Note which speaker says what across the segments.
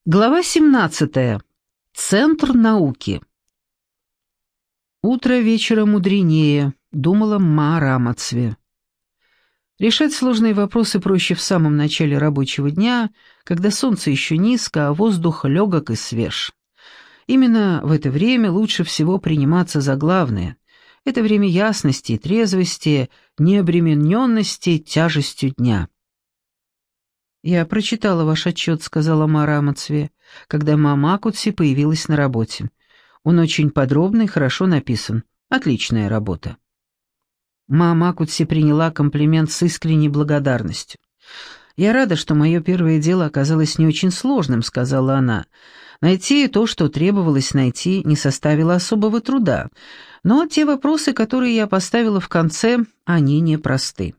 Speaker 1: Глава 17. Центр науки. «Утро вечера мудренее», — думала Маара Амацве. Решать сложные вопросы проще в самом начале рабочего дня, когда солнце еще низко, а воздух легок и свеж. Именно в это время лучше всего приниматься за главное. Это время ясности и трезвости, необремененности тяжестью дня. «Я прочитала ваш отчет», — сказала Маара Амацве, когда мама Кутси появилась на работе. «Он очень подробный и хорошо написан. Отличная работа». Мама Кутси приняла комплимент с искренней благодарностью. «Я рада, что мое первое дело оказалось не очень сложным», — сказала она. «Найти то, что требовалось найти, не составило особого труда, но те вопросы, которые я поставила в конце, они непросты».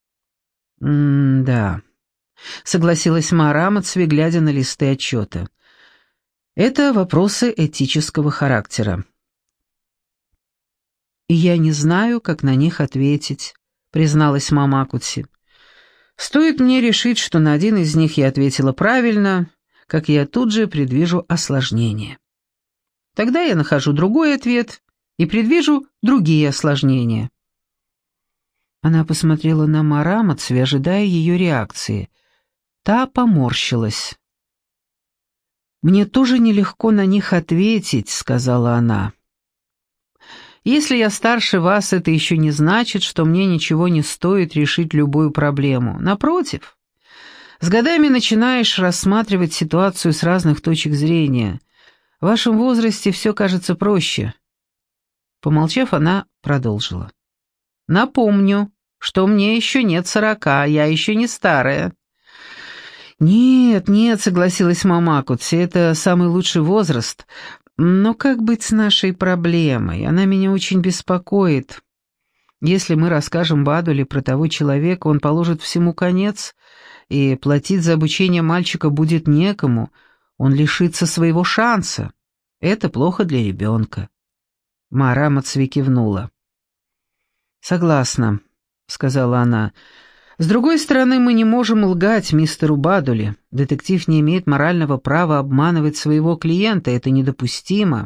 Speaker 1: «Да», — согласилась Маара Амацве, глядя на листы отчета. «Это вопросы этического характера». «И я не знаю, как на них ответить», — призналась мама Кутси. «Стоит мне решить, что на один из них я ответила правильно, как я тут же предвижу осложнение. Тогда я нахожу другой ответ и предвижу другие осложнения». Она посмотрела на Маара Амацве, ожидая ее реакции. Та поморщилась. «Мне тоже нелегко на них ответить», — сказала она. «Если я старше вас, это еще не значит, что мне ничего не стоит решить любую проблему. Напротив, с годами начинаешь рассматривать ситуацию с разных точек зрения. В вашем возрасте все кажется проще». Помолчав, она продолжила. «Напомню, что мне еще нет 40, я еще не старая». «Нет», — согласилась мама Кутси, — «это самый лучший возраст. Но как быть с нашей проблемой? Она меня очень беспокоит. Если мы расскажем Бадуле про того человека, он положит всему конец, и платить за обучение мальчика будет некому, он лишится своего шанса. Это плохо для ребенка». Маара Амацве кивнула. «Согласна», — сказала она. «С другой стороны, мы не можем лгать мистеру Бадуле. Детектив не имеет морального права обманывать своего клиента, это недопустимо».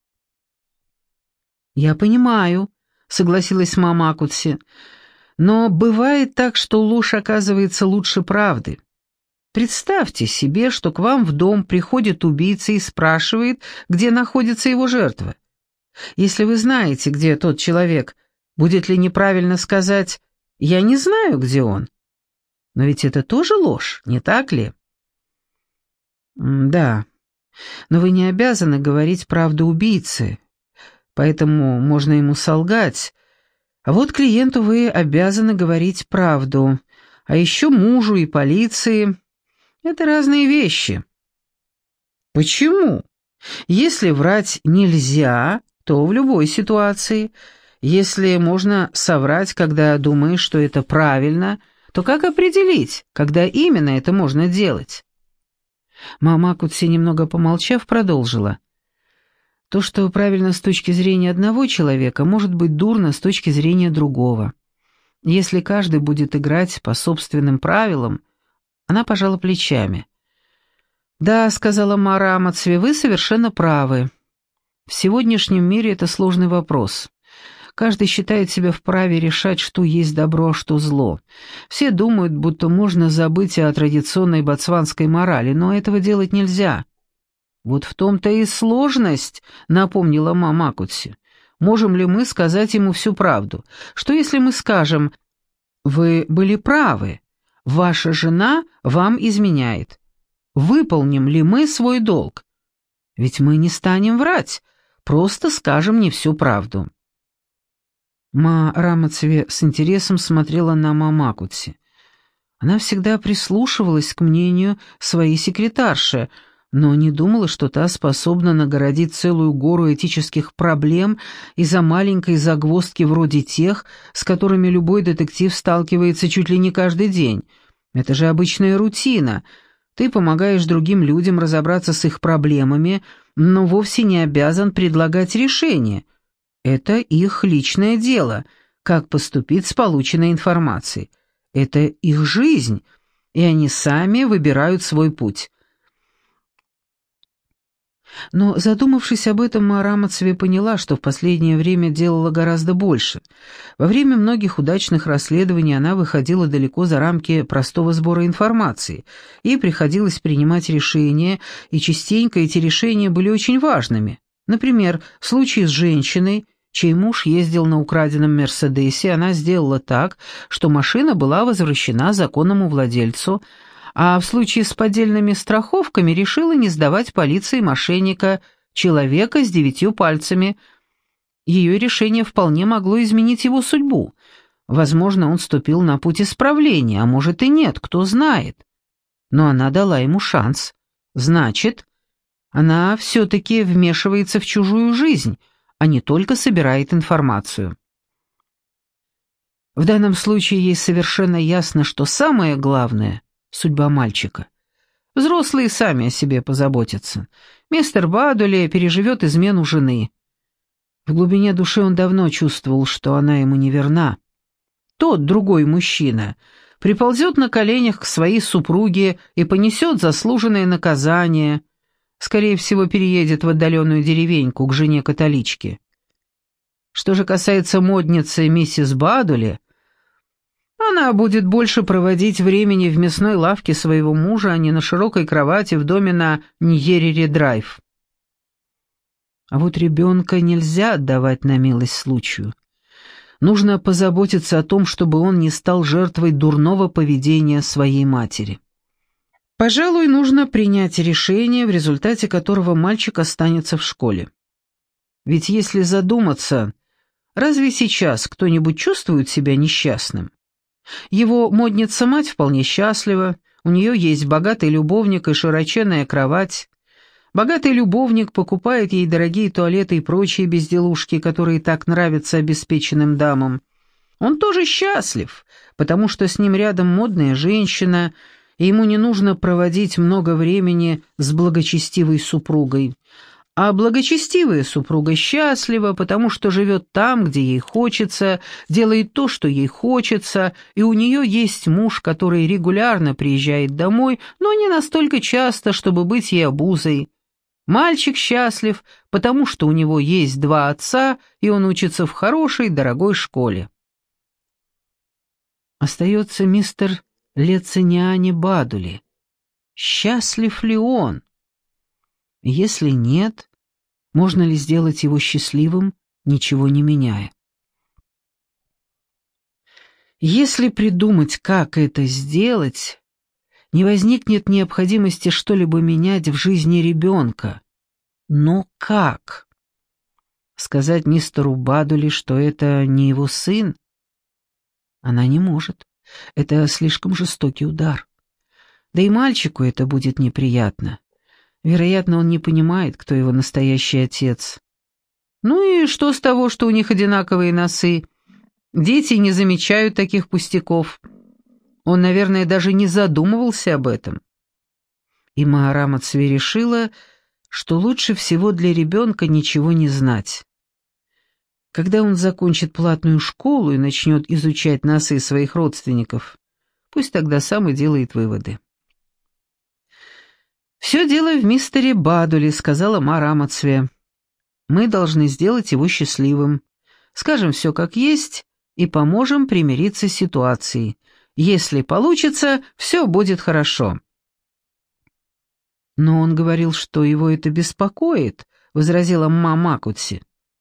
Speaker 1: «Я понимаю», — согласилась мама Кутси, «но бывает так, что ложь оказывается лучше правды. Представьте себе, что к вам в дом приходит убийца и спрашивает, где находится его жертва. Если вы знаете, где тот человек, будет ли неправильно сказать: «Я не знаю, где он»? Но ведь это тоже ложь, не так ли? Да, но вы не обязаны говорить правду убийце, поэтому можно ему солгать. А вот клиенту вы обязаны говорить правду, а еще мужу и полиции. Это разные вещи. Почему? Если врать нельзя, то в любой ситуации. Если можно соврать, когда думаешь, что это правильно, то как определить, когда именно это можно делать? Мама Кутси, немного помолчав, продолжила. То, что правильно с точки зрения одного человека, может быть дурно с точки зрения другого. Если каждый будет играть по собственным правилам. Она пожала плечами. «Да», — сказала Маара Амацве, — «вы совершенно правы. В сегодняшнем мире это сложный вопрос. Каждый считает себя вправе решать, что есть добро, а что зло. Все думают, будто можно забыть о традиционной ботсванской морали, но этого делать нельзя». «Вот в том-то и сложность», — напомнила мама Кутси. «Можем ли мы сказать ему всю правду? Что если мы скажем: вы были правы, ваша жена вам изменяет? Выполним ли мы свой долг? Ведь мы не станем врать, просто скажем не всю правду». Маара Амацве с интересом смотрела на мама Кутси. Она всегда прислушивалась к мнению своей секретарши, но не думала, что та способна нагородить целую гору этических проблем из-за маленькой загвоздки вроде тех, с которыми любой детектив сталкивается чуть ли не каждый день. Это же обычная рутина. Ты помогаешь другим людям разобраться с их проблемами, но вовсе не обязан предлагать решение. Это их личное дело, как поступить с полученной информацией. Это их жизнь, и они сами выбирают свой путь. Но, задумавшись об этом, Маарамацве поняла, что в последнее время делала гораздо больше. Во время многих удачных расследований она выходила далеко за рамки простого сбора информации. Ей приходилось принимать решения, и частенько эти решения были очень важными. Например, в случае с женщиной, чей муж ездил на украденном «Мерседесе», она сделала так, что машина была возвращена законному владельцу, а в случае с поддельными страховками решила не сдавать полиции мошенника, человека с 9 пальцами. Ее решение вполне могло изменить его судьбу. Возможно, он ступил на путь исправления, а может и нет, кто знает. Но она дала ему шанс. Значит, она все-таки вмешивается в чужую жизнь, а не только собирает информацию. В данном случае ей совершенно ясно, что самое главное — судьба мальчика. Взрослые сами о себе позаботятся. Мистер Бадули переживет измену жены. В глубине души он давно чувствовал, что она ему не верна. Тот, другой мужчина, приползет на коленях к своей супруге и понесет заслуженное наказание. Скорее всего, переедет в отдаленную деревеньку к жене-католичке. Что же касается модницы миссис Бадули, она будет больше проводить времени в мясной лавке своего мужа, а не на широкой кровати в доме на Ньерери-драйв. А вот ребенка нельзя отдавать на милость случаю. Нужно позаботиться о том, чтобы он не стал жертвой дурного поведения своей матери. Пожалуй, нужно принять решение, в результате которого мальчик останется в школе. Ведь если задуматься, разве сейчас кто-нибудь чувствует себя несчастным? Его модница-мать вполне счастлива, у нее есть богатый любовник и широченная кровать. Богатый любовник покупает ей дорогие туалеты и прочие безделушки, которые так нравятся обеспеченным дамам. Он тоже счастлив, потому что с ним рядом модная женщина, и ему не нужно проводить много времени с благочестивой супругой. А благочестивая супруга счастлива, потому что живет там, где ей хочется, делает то, что ей хочется, и у нее есть муж, который регулярно приезжает домой, но не настолько часто, чтобы быть ей обузой. Мальчик счастлив, потому что у него есть 2 отца, и он учится в хорошей, дорогой школе. Остается мистер Лециниани Бадули. Счастлив ли он? Если нет, можно ли сделать его счастливым, ничего не меняя? Если придумать, как это сделать, не возникнет необходимости что-либо менять в жизни ребенка. Но как? Сказать мистеру Бадули, что это не его сын? Она не может. Это слишком жестокий удар. Да и мальчику это будет неприятно. Вероятно, он не понимает, кто его настоящий отец. Ну и что с того, что у них одинаковые носы? Дети не замечают таких пустяков. Он, наверное, даже не задумывался об этом. И Маарамацве решила, что лучше всего для ребенка ничего не знать. Когда он закончит платную школу и начнет изучать носы своих родственников, пусть тогда сам и делает выводы. «Все дело в мистере Бадули», — сказала Маарамацве. «Мы должны сделать его счастливым. Скажем все как есть и поможем примириться с ситуацией. Если получится, все будет хорошо». «Но он говорил, что его это беспокоит», — возразила Макутси.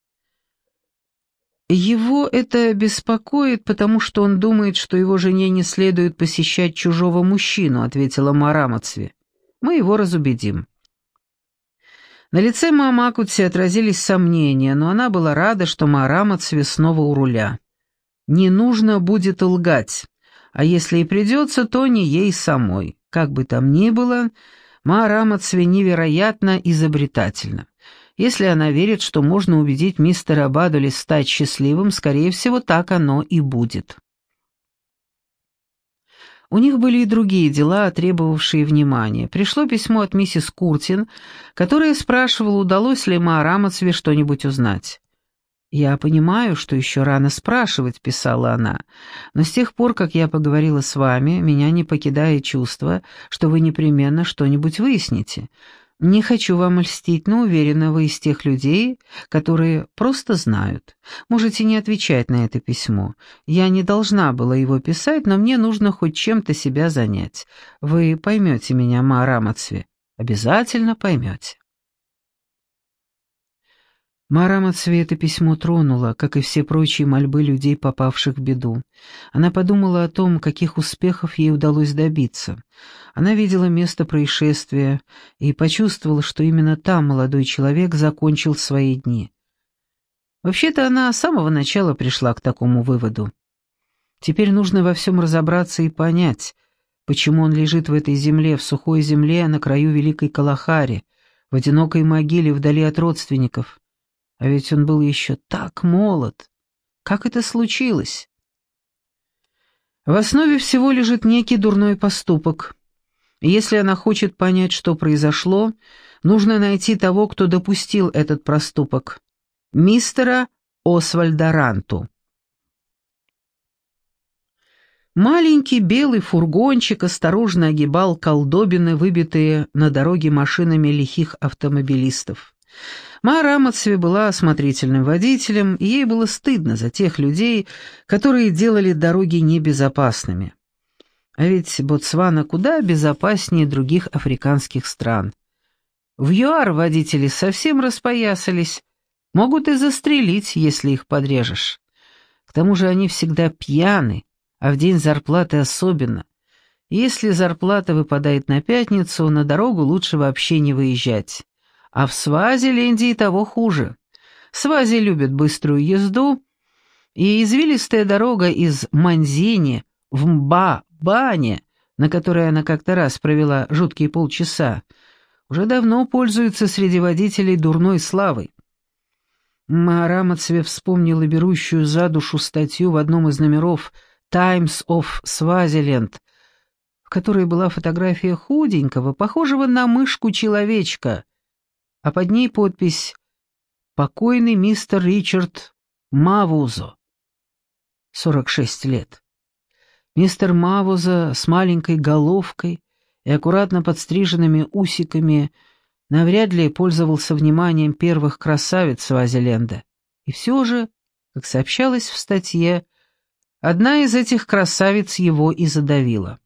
Speaker 1: «Его это беспокоит, потому что он думает, что его жене не следует посещать чужого мужчину», — ответила Маарамацве. «Мы его разубедим». На лице Макутси отразились сомнения, но она была рада, что Маарамацве снова у руля. Не нужно будет лгать, а если и придется, то не ей самой. Как бы там ни было, Маарамацве невероятно изобретательна. Если она верит, что можно убедить мистера Бадули стать счастливым, скорее всего, так оно и будет. У них были и другие дела, требовавшие внимания. Пришло письмо от миссис Куртин, которая спрашивала, удалось ли Маарамацве что-нибудь узнать. «Я понимаю, что еще рано спрашивать», — писала она, «но с тех пор, как я поговорила с вами, меня не покидает чувство, что вы непременно что-нибудь выясните. Не хочу вам льстить, но уверена, вы из тех людей, которые просто знают. Можете не отвечать на это письмо. Я не должна была его писать, но мне нужно хоть чем-то себя занять. Вы поймете меня, Ма Рамацви. Обязательно поймете». Ма Рамацви это письмо тронуло, как и все прочие мольбы людей, попавших в беду. Она подумала о том, каких успехов ей удалось добиться. Она видела место происшествия и почувствовала, что именно там молодой человек закончил свои дни. Вообще-то она с самого начала пришла к такому выводу. Теперь нужно во всем разобраться и понять, почему он лежит в этой земле, в сухой земле, на краю Великой Калахари, в одинокой могиле вдали от родственников. А ведь он был еще так молод. Как это случилось? В основе всего лежит некий дурной поступок. Если она хочет понять, что произошло, нужно найти того, кто допустил этот проступок. Мистера Освальда Ранту. Маленький белый фургончик осторожно огибал колдобины, выбитые на дороге машинами лихих автомобилистов. Ма Рамацви была осмотрительным водителем, и ей было стыдно за тех людей, которые делали дороги небезопасными. А ведь Ботсвана куда безопаснее других африканских стран. В ЮАР водители совсем распоясались, могут и застрелить, если их подрежешь. К тому же они всегда пьяны, а в день зарплаты особенно. Если зарплата выпадает на пятницу, на дорогу лучше вообще не выезжать. А в Свазиленде и того хуже. Свази любят быструю езду, и извилистая дорога из Манзини в Мба-Бане, на которой она как-то раз провела жуткие полчаса, уже давно пользуется среди водителей дурной славой. Ма Рамацви вспомнила берущую за душу статью в одном из номеров «Times of Swaziland», в которой была фотография худенького, похожего на мышку человечка, а под ней подпись «Покойный мистер Ричард Мавузо, 46 лет». Мистер Мавузо с маленькой головкой и аккуратно подстриженными усиками навряд ли пользовался вниманием первых красавиц Свазиленда. И все же, как сообщалось в статье, одна из этих красавиц его и задавила.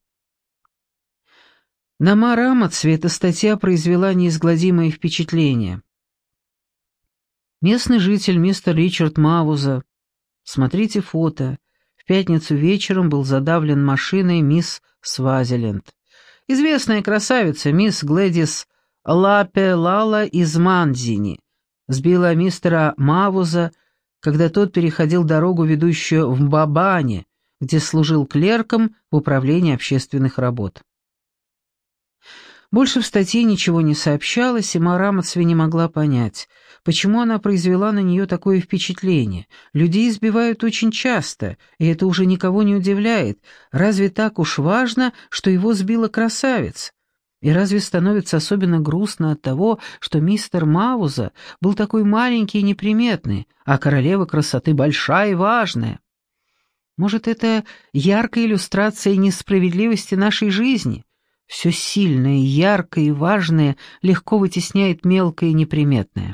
Speaker 1: На Ма Рамацви эта статья произвела неизгладимое впечатление. Местный житель мистер Ричард Мавуза, смотрите фото, в пятницу вечером был задавлен машиной мисс Свазиленд. Известная красавица мисс Глэдис Лапе-Лала из Манзини сбила мистера Мавуза, когда тот переходил дорогу, ведущую в Мбабане, где служил клерком в управлении общественных работ. Больше в статье ничего не сообщалось, и Ма Рамацви не могла понять, почему она произвела на нее такое впечатление. Людей избивают очень часто, и это уже никого не удивляет. Разве так уж важно, что его сбила красавица? И разве становится особенно грустно от того, что мистер Мавуза был такой маленький и неприметный, а королева красоты большая и важная? Может, это яркая иллюстрация несправедливости нашей жизни? Все сильное, яркое и важное легко вытесняет мелкое и неприметное.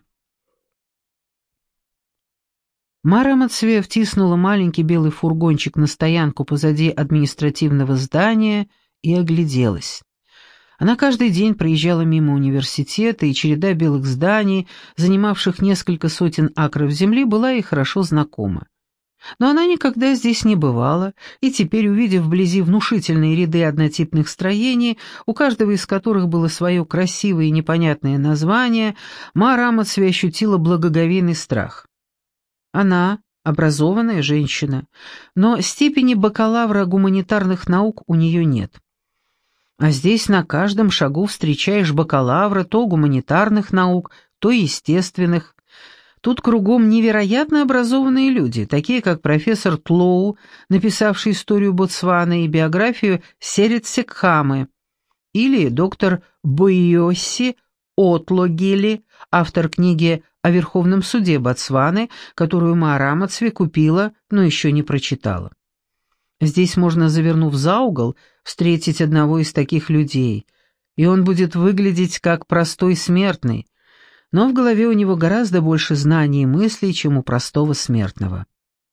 Speaker 1: Ма Рамацви втиснула маленький белый фургончик на стоянку позади административного здания и огляделась. Она каждый день проезжала мимо университета, и череда белых зданий, занимавших несколько сотен акров земли, была ей хорошо знакома. Но она никогда здесь не бывала, и теперь, увидев вблизи внушительные ряды однотипных строений, у каждого из которых было свое красивое и непонятное название, Ма Рамацви ощутила благоговейный страх. Она образованная женщина, но степени бакалавра гуманитарных наук у нее нет. А здесь на каждом шагу встречаешь бакалавра то гуманитарных наук, то естественных. Тут кругом невероятно образованные люди, такие как профессор Тлоу, написавший историю Ботсваны и биографию Серет-Секхамы, или доктор Бойоси Отлогели, автор книги о Верховном суде Ботсваны, которую Ма Рамацви купила, но еще не прочитала. Здесь можно, завернув за угол, встретить одного из таких людей. и он будет выглядеть как простой смертный, но в голове у него гораздо больше знаний и мыслей, чем у простого смертного.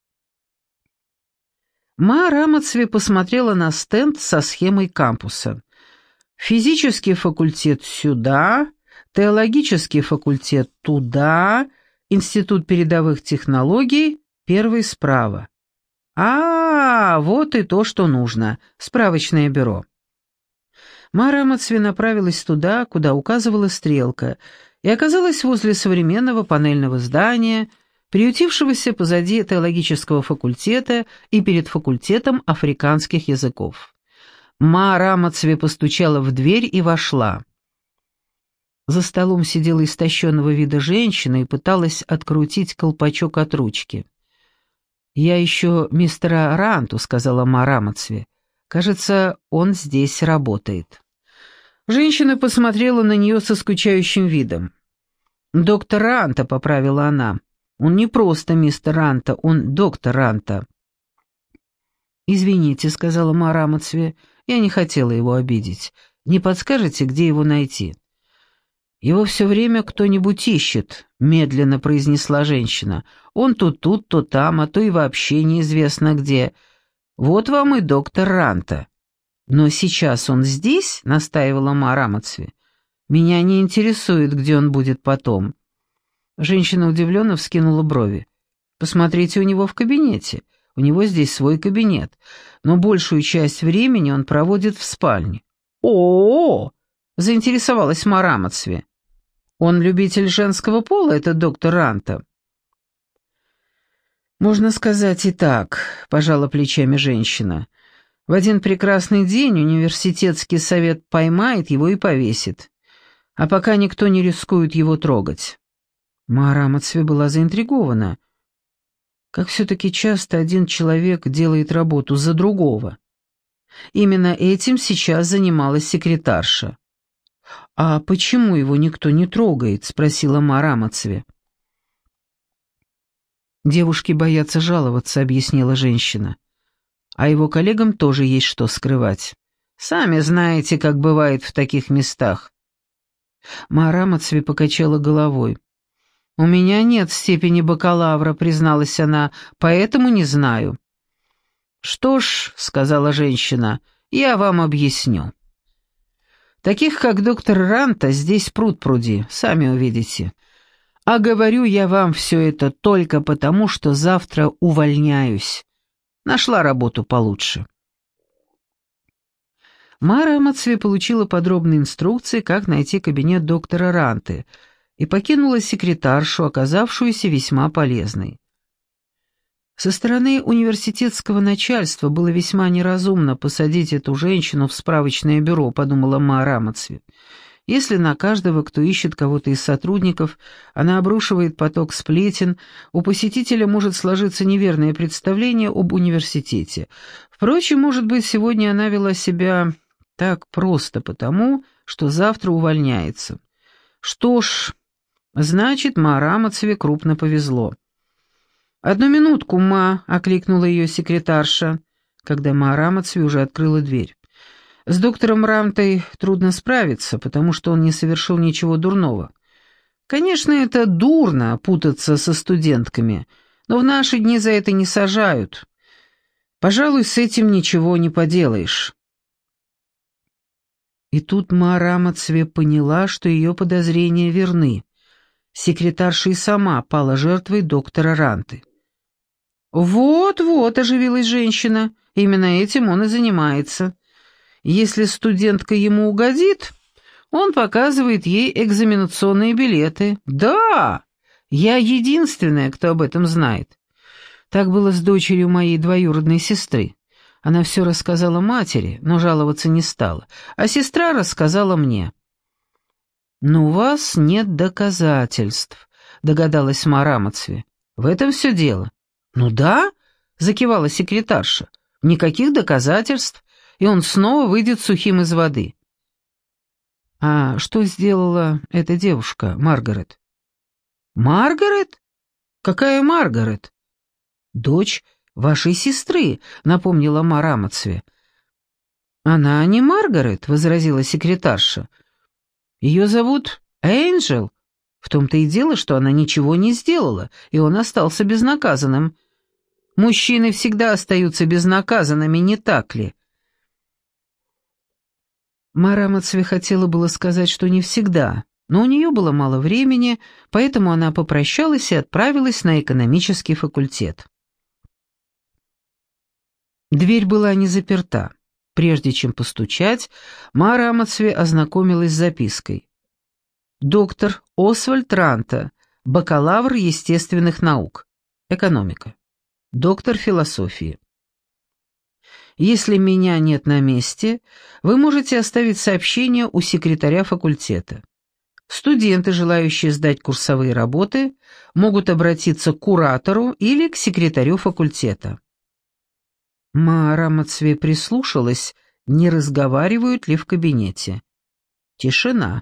Speaker 1: Ма Рамацве посмотрела на стенд со схемой кампуса. Физический факультет сюда, теологический факультет туда, институт передовых технологий первый справа. Вот и то, что нужно, справочное бюро. Ма Рамацве направилась туда, куда указывала стрелка, и оказалась возле современного панельного здания, приютившегося позади теологического факультета и перед факультетом африканских языков. Ма Рамацве постучала в дверь и вошла. За столом сидела истощенного вида женщина и пыталась открутить колпачок от ручки. «Я ищу мистера Ранту», — сказала Ма Рамацве. «Кажется, он здесь работает». Женщина посмотрела на нее со скучающим видом. «Доктор Ранта», — поправила она. «Он не просто мистер Ранта, он доктор Ранта». «Извините», — сказала Ма Рамацве, — «я не хотела его обидеть. Не подскажете, где его найти?» «Его все время кто-нибудь ищет», — медленно произнесла женщина. «Он то тут, то там, а то и вообще неизвестно где. Вот вам и доктор Ранта». «Но сейчас он здесь?» — настаивала Ма Рамацве. «Меня не интересует, где он будет потом». Женщина удивленно вскинула брови. «Посмотрите у него в кабинете. У него здесь свой кабинет, но большую часть времени он проводит в спальне». «О-о-о!» — заинтересовалась Ма Рамацве. «Он любитель женского пола, это доктор Ранта?» «Можно сказать и так», — пожала плечами женщина. «В один прекрасный день университетский совет поймает его и повесит, а пока никто не рискует его трогать». Ма Рамацве была заинтригована. Как все-таки часто один человек делает работу за другого. Именно этим сейчас занималась секретарша. «А почему его никто не трогает?» — спросила Ма Рамацве. «Девушки боятся жаловаться», — объяснила женщина. «А его коллегам тоже есть что скрывать. Сами знаете, как бывает в таких местах». Ма Рамацве покачала головой. «У меня нет степени бакалавра», — призналась она, — «поэтому не знаю». «Что ж», — сказала женщина, — «я вам объясню. Таких, как доктор Ранта, здесь пруд-пруди, сами увидите. А говорю я вам все это только потому, что завтра увольняюсь. Нашла работу получше». Ма Рамацве получила подробные инструкции, как найти кабинет доктора Ранты, и покинула секретаршу, оказавшуюся весьма полезной. Со стороны университетского начальства было весьма неразумно посадить эту женщину в справочное бюро, подумала Ма Рамацве. Если на каждого, кто ищет кого-то из сотрудников, она обрушивает поток сплетен, у посетителя может сложиться неверное представление об университете. Впрочем, может быть, сегодня она вела себя так просто потому, что завтра увольняется. Что ж, значит, Ма Рамацве крупно повезло. «Одну минутку, Ма», — окликнула ее секретарша, когда Ма Рамацве уже открыла дверь. «С доктором Рантой трудно справиться, потому что он не совершил ничего дурного. Конечно, это дурно путаться со студентками, но в наши дни за это не сажают. Пожалуй, с этим ничего не поделаешь». И тут Ма Рамацве поняла, что ее подозрения верны. Секретарша и сама пала жертвой доктора Ранты. «Вот-вот», — оживилась женщина, — «именно этим он и занимается. Если студентка ему угодит, он показывает ей экзаменационные билеты. Да, я единственная, кто об этом знает. Так было с дочерью моей двоюродной сестры. Она все рассказала матери, но жаловаться не стала, а сестра рассказала мне». «Но у вас нет доказательств», — догадалась Ма Рамацве. «В этом все дело». «Ну да», — закивала секретарша, — «никаких доказательств, и он снова выйдет сухим из воды». «А что сделала эта девушка, Маргарет?» «Маргарет? Какая Маргарет?» «Дочь вашей сестры», — напомнила Ма Рамацве. «Она не Маргарет», — возразила секретарша. «Ее зовут Энджел. В том-то и дело, что она ничего не сделала, и он остался безнаказанным. Мужчины всегда остаются безнаказанными, не так ли?» Мара Амацве хотела было сказать, что не всегда, но у нее было мало времени, поэтому она попрощалась и отправилась на экономический факультет. Дверь была не заперта. Прежде чем постучать, Мара Амацве ознакомилась с запиской. «Доктор Освальд Ранта, бакалавр естественных наук, экономика, доктор философии. Если меня нет на месте, вы можете оставить сообщение у секретаря факультета. Студенты, желающие сдать курсовые работы, могут обратиться к куратору или к секретарю факультета». Мара Амацве прислушалась, не разговаривают ли в кабинете. Тишина.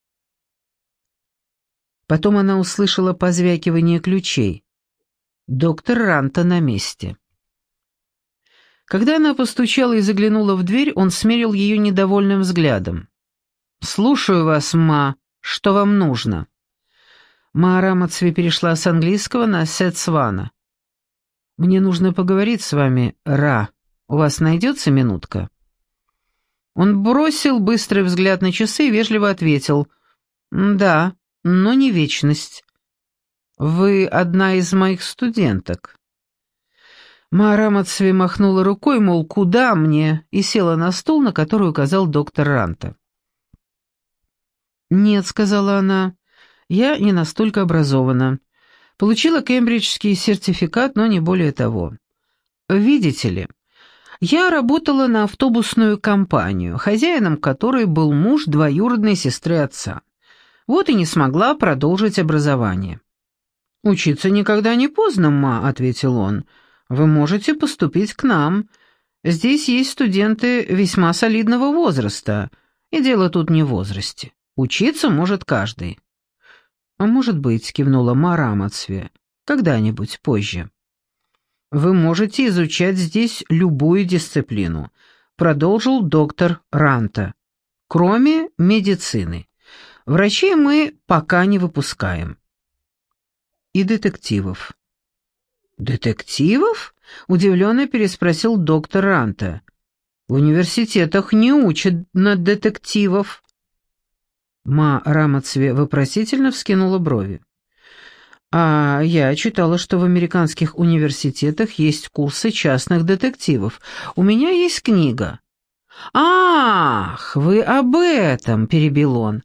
Speaker 1: Потом она услышала позвякивание ключей. Доктор Ранта на месте. Когда она постучала и заглянула в дверь, он смерил ее недовольным взглядом. «Слушаю вас, ма. Что вам нужно?» Мара Амацве перешла с английского на сетсвана. «Мне нужно поговорить с вами, Ра. У вас найдется минутка?» Он бросил быстрый взгляд на часы и вежливо ответил. «Да, но не вечность. Вы одна из моих студенток». Мара Амацве махнула рукой, мол, куда мне, и села на стул, на который указал доктор Ранта. «Нет», — сказала она, — «я не настолько образована. Получила кембриджский сертификат, но не более того. Видите ли, я работала на автобусную компанию, хозяином которой был муж двоюродной сестры отца. Вот и не смогла продолжить образование». «Учиться никогда не поздно, ма», — ответил он. «Вы можете поступить к нам. Здесь есть студенты весьма солидного возраста, и дело тут не в возрасте. Учиться может каждый». «А может быть», — кивнула Мара Амацве, — «когда-нибудь позже». «Вы можете изучать здесь любую дисциплину», — продолжил доктор Ранта, — «кроме медицины. Врачей мы пока не выпускаем». «И детективов». «Детективов?» — удивленно переспросил доктор Ранта. «В университетах не учат на детективов». Мара Амацве вопросительно вскинула брови. «А я читала, что в американских университетах есть курсы частных детективов. У меня есть книга». «Ах, вы об этом!» — перебил он.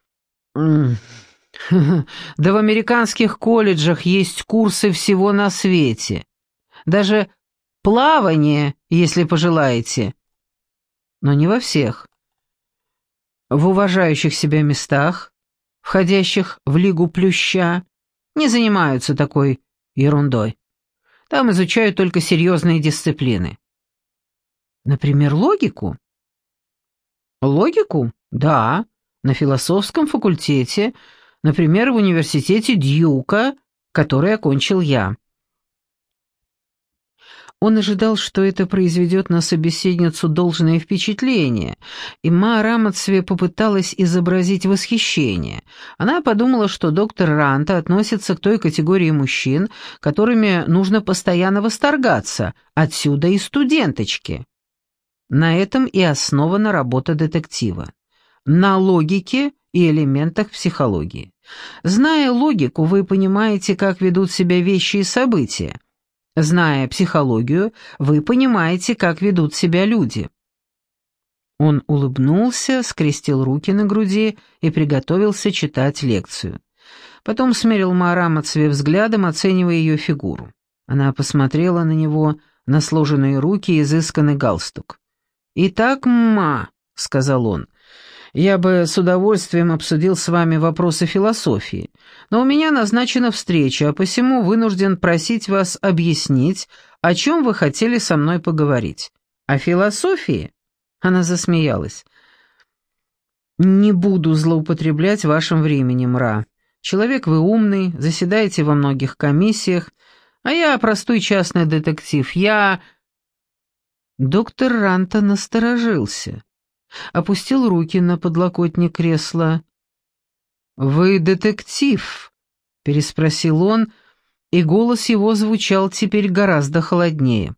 Speaker 1: «Да в американских колледжах есть курсы всего на свете. Даже плавание, если пожелаете. Но не во всех. В уважающих себя местах, входящих в Лигу Плюща, не занимаются такой ерундой. Там изучают только серьезные дисциплины». «Например, логику?» «Логику? Да, на философском факультете, например, в университете Дьюка, который окончил я». Он ожидал, что это произведет на собеседницу должное впечатление, и Мара Амацве попыталась изобразить восхищение. Она подумала, что доктор Ранта относится к той категории мужчин, которыми нужно постоянно восторгаться, отсюда и студенточки. На этом и основана работа детектива. На логике и элементах психологии. Зная логику, вы понимаете, как ведут себя вещи и события. Зная психологию, вы понимаете, как ведут себя люди». Он улыбнулся, скрестил руки на груди и приготовился читать лекцию. Потом смерил Мара Амацве взглядом, оценивая ее фигуру. Она посмотрела на него, на сложенные руки и изысканный галстук. «Итак, ма», — сказал он, — «я бы с удовольствием обсудил с вами вопросы философии, но у меня назначена встреча, а посему вынужден просить вас объяснить, о чем вы хотели со мной поговорить. О философии?» Она засмеялась. «Не буду злоупотреблять вашим временем, Ра. Человек вы умный, заседаете во многих комиссиях, а я простой частный детектив. Я...» Доктор Ранта насторожился, опустил руки на подлокотник кресла. «Вы детектив?» — переспросил он, и голос его звучал теперь гораздо холоднее.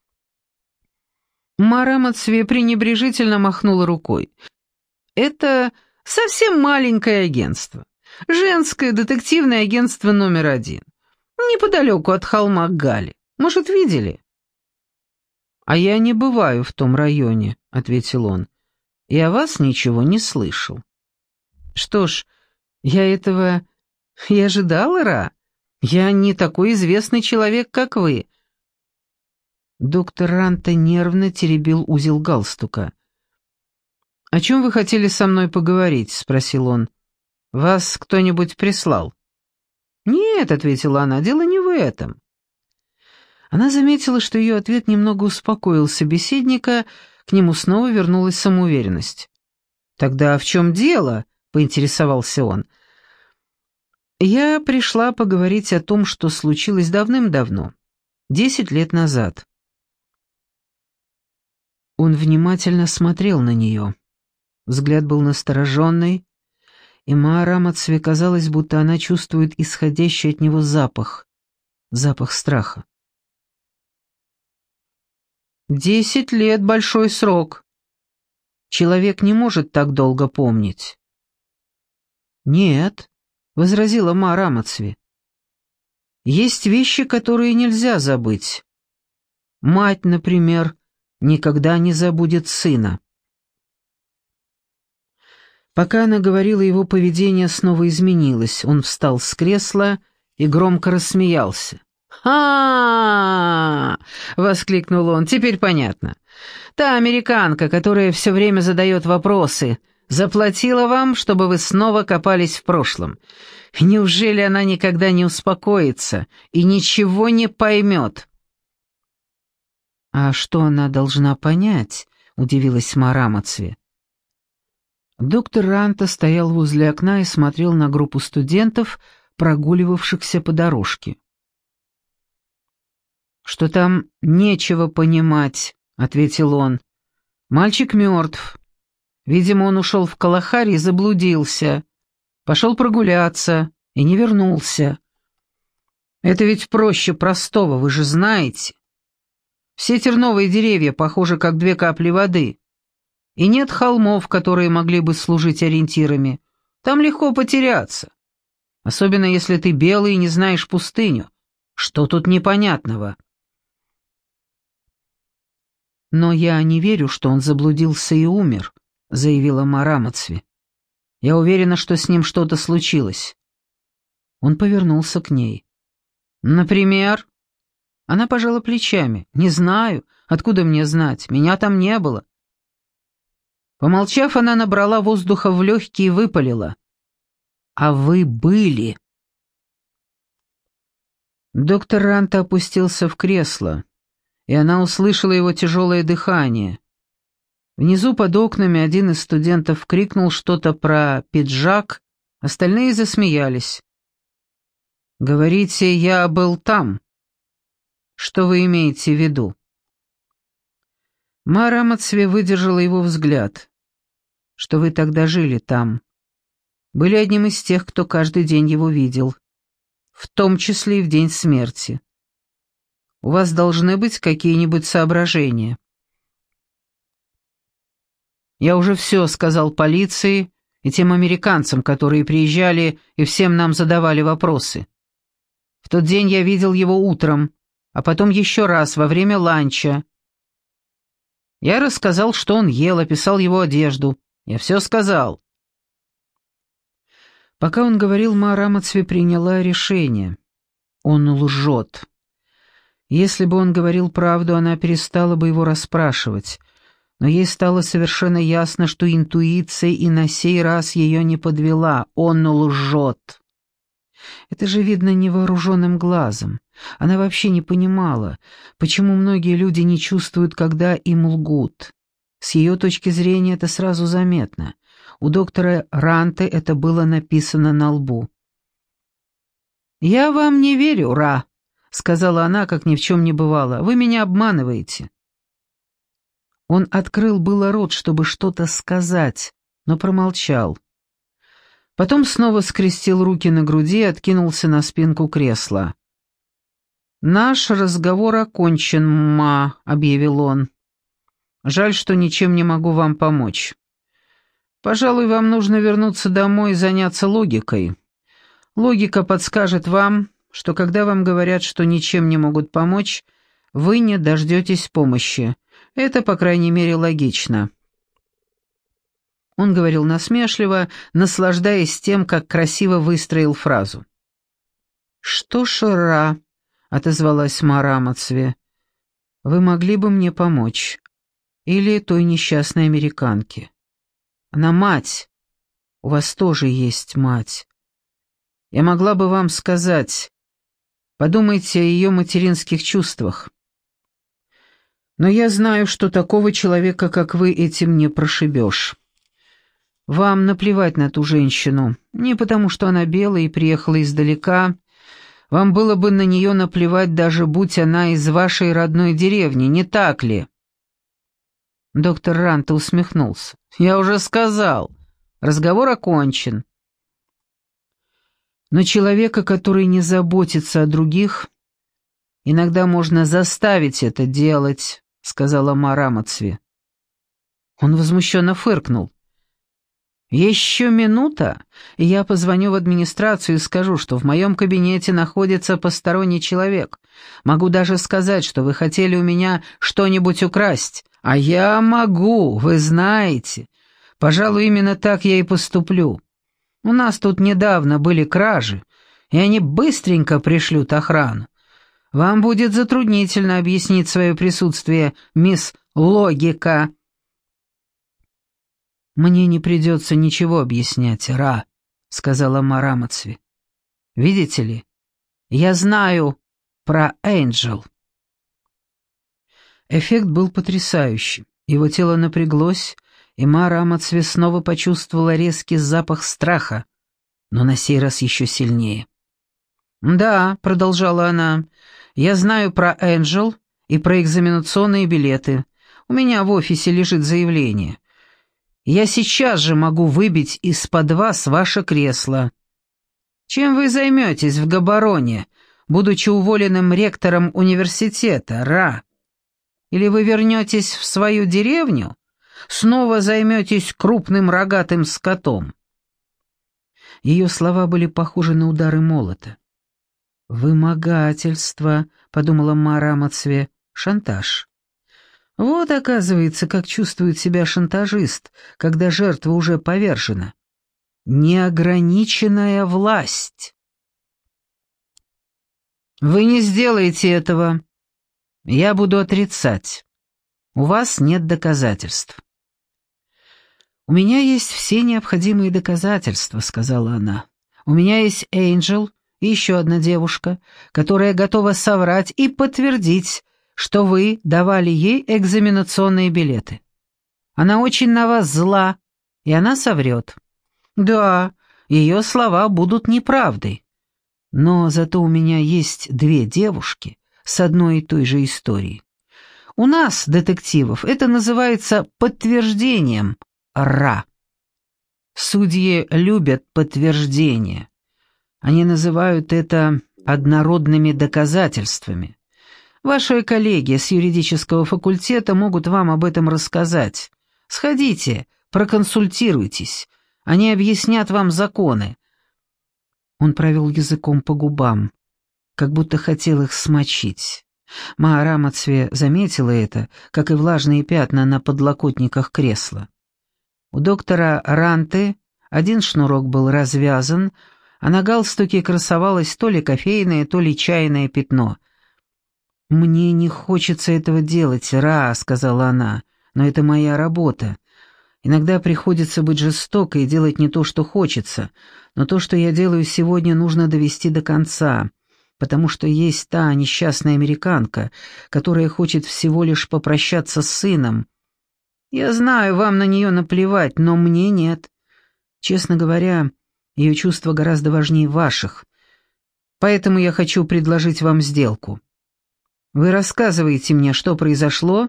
Speaker 1: Мара Мацве пренебрежительно махнула рукой. «Это совсем маленькое агентство. Женское детективное агентство номер 1. Неподалеку от холма Гали. Может, видели?» «А я не бываю в том районе», — ответил он. «И о вас ничего не слышал». «Что ж, я этого и ожидала, Ра. Я не такой известный человек, как вы». Доктор Ранта нервно теребил узел галстука. «О чем вы хотели со мной поговорить?» — спросил он. «Вас кто-нибудь прислал?» «Нет», — ответила она, — «дело не в этом». Она заметила, что ее ответ немного успокоил собеседника, к нему снова вернулась самоуверенность. «Тогда в чем дело?» — поинтересовался он. «Я пришла поговорить о том, что случилось давным-давно, 10 лет назад». Он внимательно смотрел на нее. Взгляд был настороженный, и Мааре Мацве казалось, будто она чувствует исходящий от него запах страха. 10 лет — большой срок. Человек не может так долго помнить. «Нет», — возразила Мааре Мацве. «Есть вещи, которые нельзя забыть. Мать, например, никогда не забудет сына». Пока она говорила, его поведение снова изменилось. Он встал с кресла и громко рассмеялся. «Ха!» — воскликнул он. «Теперь понятно. Та американка, которая все время задает вопросы, заплатила вам, чтобы вы снова копались в прошлом. Неужели она никогда не успокоится и ничего не поймет?» «А что она должна понять?» — удивилась Мааре Мацве. Доктор Ранта стоял возле окна и смотрел на группу студентов, прогуливавшихся по дорожке. «Что там нечего понимать», — ответил он. «Мальчик мертв. Видимо, он ушел в Калахари и заблудился. Пошел прогуляться и не вернулся. Это ведь проще простого, вы же знаете. Все терновые деревья похожи, как 2 капли воды. И нет холмов, которые могли бы служить ориентирами. Там легко потеряться. Особенно если ты белый и не знаешь пустыню. Что тут непонятного?» «Но я не верю, что он заблудился и умер», — заявила Мааре Мацве. «Я уверена, что с ним что-то случилось». Он повернулся к ней. «Например?» Она пожала плечами. «Не знаю. Откуда мне знать? Меня там не было». Помолчав, она набрала воздуха в легкие и выпалила. «А вы были?» Доктор Ранта опустился в кресло, и она услышала его тяжелое дыхание. Внизу под окнами один из студентов крикнул что-то про пиджак, остальные засмеялись. «Говорите, я был там. Что вы имеете в виду?» Мааре Мацве выдержала его взгляд. «Что вы тогда жили там. Были одним из тех, кто каждый день его видел, в том числе и в день смерти. У вас должны быть какие-нибудь соображения». «Я уже все сказал полиции и тем американцам, которые приезжали и всем нам задавали вопросы. В тот день я видел его утром, а потом еще раз во время ланча. Я рассказал, что он ел, описал его одежду. Я все сказал». Пока он говорил, Мааре Мацве приняла решение. Он лжет. Если бы он говорил правду, она перестала бы его расспрашивать. Но ей стало совершенно ясно, что интуиция и на сей раз ее не подвела. Он лжет. Это же видно невооруженным глазом. Она вообще не понимала, почему многие люди не чувствуют, когда им лгут. С ее точки зрения это сразу заметно. У доктора Ранты это было написано на лбу. «Я вам не верю, Ра», — сказала она, как ни в чем не бывало. «Вы меня обманываете». Он открыл было рот, чтобы что-то сказать, но промолчал. Потом снова скрестил руки на груди и откинулся на спинку кресла. «Наш разговор окончен, ма», — объявил он. «Жаль, что ничем не могу вам помочь. Пожалуй, вам нужно вернуться домой и заняться логикой. Логика подскажет вам, что когда вам говорят, что ничем не могут помочь, вы не дождетесь помощи. Это, по крайней мере, логично». Он говорил насмешливо, наслаждаясь тем, как красиво выстроил фразу. «Что ж, Ра», — отозвалась Ма Рамацве, — «вы могли бы мне помочь. Или той несчастной американке. Она мать. У вас тоже есть мать. Я могла бы вам сказать, подумайте о ее материнских чувствах. Но я знаю, что такого человека, как вы, этим не прошибешь. Вам наплевать на ту женщину, не потому что она белая и приехала издалека. Вам было бы на нее наплевать, даже будь она из вашей родной деревни, не так ли?» Доктор Ранта усмехнулся. «Я уже сказал, разговор окончен». Но человека, который не заботится о других, иногда можно заставить это делать, сказала Ма Рамацве. Он возмущенно фыркнул. «Еще минута, и я позвоню в администрацию и скажу, что в моем кабинете находится посторонний человек. Могу даже сказать, что вы хотели у меня что-нибудь украсть. А я могу, вы знаете. Пожалуй, именно так я и поступлю. У нас тут недавно были кражи, и они быстренько пришлют охрану. Вам будет затруднительно объяснить свое присутствие, мисс Логика». «Мне не придется ничего объяснять, Ра», — сказала Ма Рамацве. «Видите ли, я знаю про Энджел». Эффект был потрясающий. Его тело напряглось, и Ма Рамацве снова почувствовала резкий запах страха, но на сей раз еще сильнее. «Да», — продолжала она, — «я знаю про Энджел и про экзаменационные билеты. У меня в офисе лежит заявление. Я сейчас же могу выбить из-под вас ваше кресло. Чем вы займетесь в Габароне, будучи уволенным ректором университета, Ра? Или вы вернетесь в свою деревню, снова займетесь крупным рогатым скотом?» Ее слова были похожи на удары молота. «Вымогательство», — подумала Ма Рамацве, — «шантаж». Вот, оказывается, как чувствует себя шантажист, когда жертва уже повержена. Неограниченная власть. «Вы не сделаете этого. Я буду отрицать. У вас нет доказательств». «У меня есть все необходимые доказательства», — сказала она. «У меня есть Энджел и еще одна девушка, которая готова соврать и подтвердить, что вы давали ей экзаменационные билеты. Она очень на вас зла, и она соврет. Да, ее слова будут неправдой. Но зато у меня есть две девушки с одной и той же историей. У нас, детективов, это называется подтверждением, Ра. Судьи любят подтверждения. Они называют это однородными доказательствами. Ваши коллеги с юридического факультета могут вам об этом рассказать. Сходите, проконсультируйтесь. Они объяснят вам законы». Он провел языком по губам, как будто хотел их смочить. Ма Рамацве заметила это, как и влажные пятна на подлокотниках кресла. У доктора Ранты один шнурок был развязан, а на галстуке красовалось то ли кофейное, то ли чайное пятно. «Мне не хочется этого делать, Ра», — сказала она, — «но это моя работа. Иногда приходится быть жестокой и делать не то, что хочется, но то, что я делаю сегодня, нужно довести до конца, потому что есть та несчастная американка, которая хочет всего лишь попрощаться с сыном. Я знаю, вам на нее наплевать, но мне нет. Честно говоря, ее чувства гораздо важнее ваших, поэтому я хочу предложить вам сделку. Вы рассказываете мне, что произошло,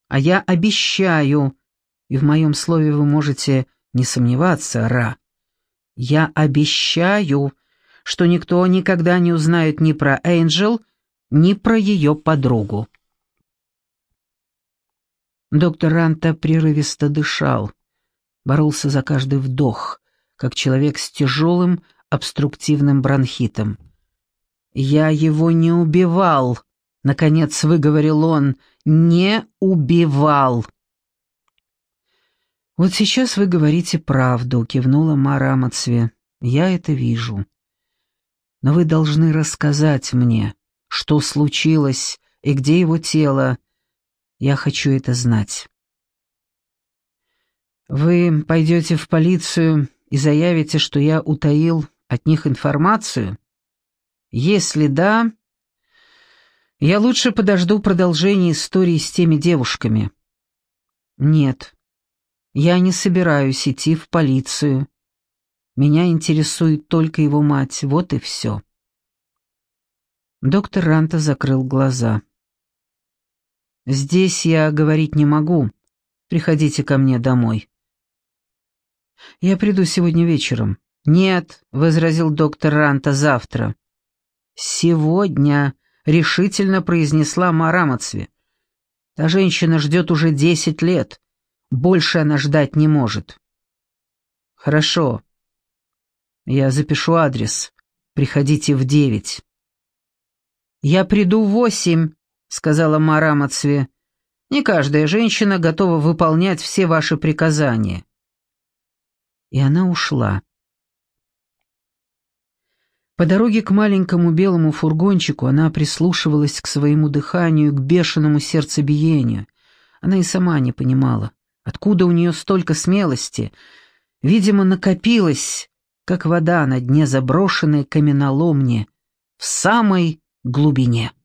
Speaker 1: а я обещаю, и в моем слове вы можете не сомневаться, Ра. Я обещаю, что никто никогда не узнает ни про Энджел, ни про ее подругу». Доктор Ранта прерывисто дышал, боролся за каждый вдох, как человек с тяжелым обструктивным бронхитом. «Я его не убивал», — наконец выговорил он, — «не убивал». «Вот сейчас вы говорите правду», — кивнула Мара Амацве. «Я это вижу. Но вы должны рассказать мне, что случилось и где его тело. Я хочу это знать». «Вы пойдете в полицию и заявите, что я утаил от них информацию? Если да, я лучше подожду продолжения истории с теми девушками». «Нет, я не собираюсь идти в полицию. Меня интересует только его мать, вот и все». Доктор Ранта закрыл глаза. «Здесь я говорить не могу. Приходите ко мне домой». «Я приду сегодня вечером». «Нет», — возразил доктор Ранта, — «завтра». «Сегодня», — решительно произнесла Мара Амацве. «Та женщина ждет уже 10 лет. Больше она ждать не может». «Хорошо. Я запишу адрес. Приходите в 9». «Я приду в 8», — сказала Мара Амацве. «Не каждая женщина готова выполнять все ваши приказания». И она ушла. По дороге к маленькому белому фургончику она прислушивалась к своему дыханию, к бешеному сердцебиению. Она и сама не понимала, откуда у нее столько смелости. Видимо, накопилось, как вода на дне заброшенной каменоломни, в самой глубине.